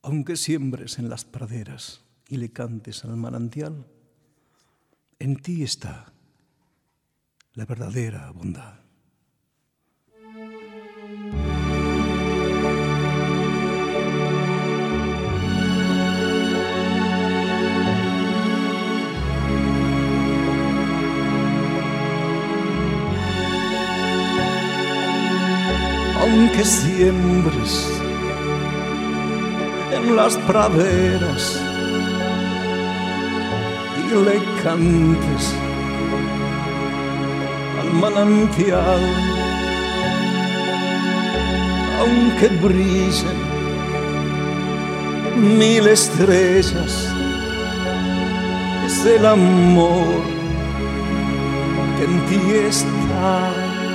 Aunque siembres en las praderas y le cantes al manantial, en ti está la verdadera bondad. Aunque siembres en las praderas y le cantes al manantial, aunque brillen 1000 estrellas, es el amor que en ti está.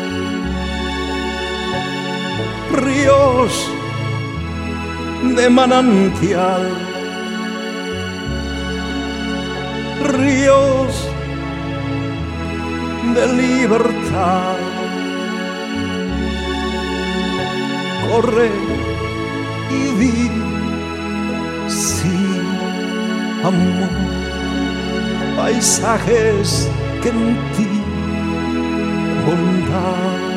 Ríos de manantial, ríos de libertad, corre y di sí, amor, paisajes que en ti bondad.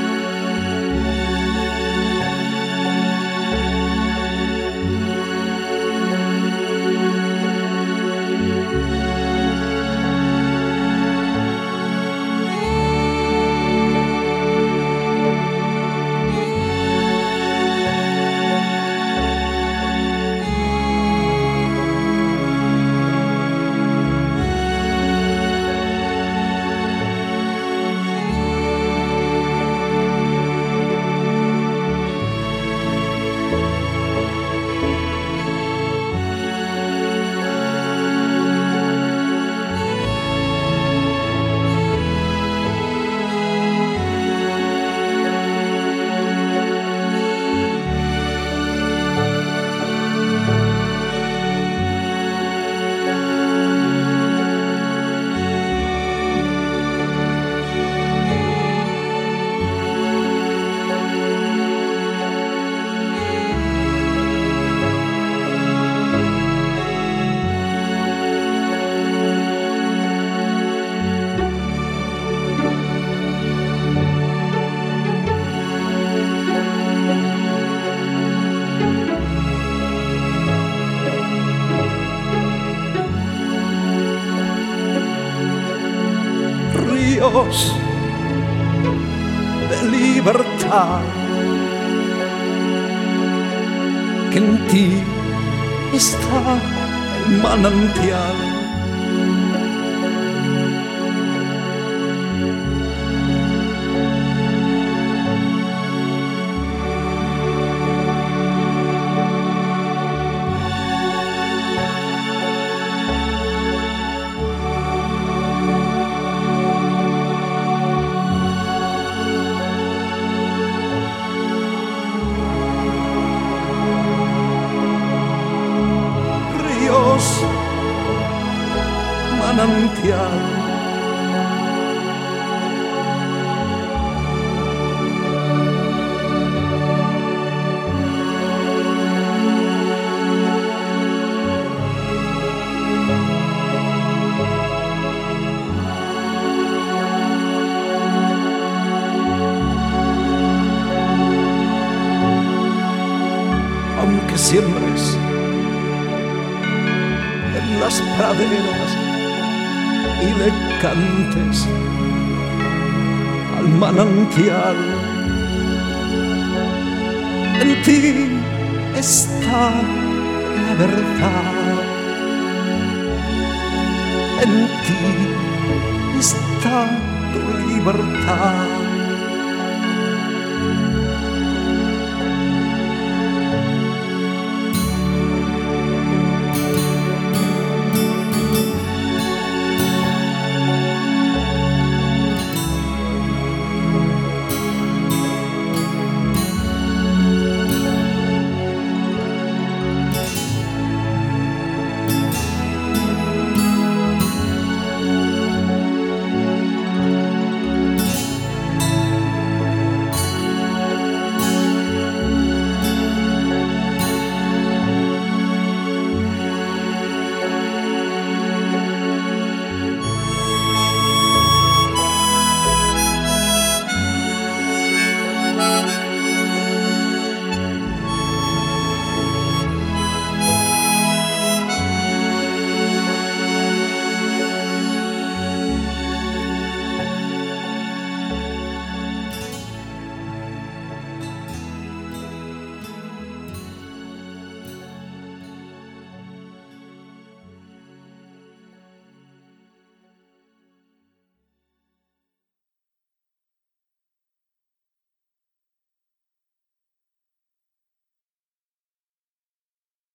Ríos de libertad, que en ti está el manantial. Manantial, aunque siembres en las praderas y le cantes al manantial, en ti está la verdad, en ti está tu libertad.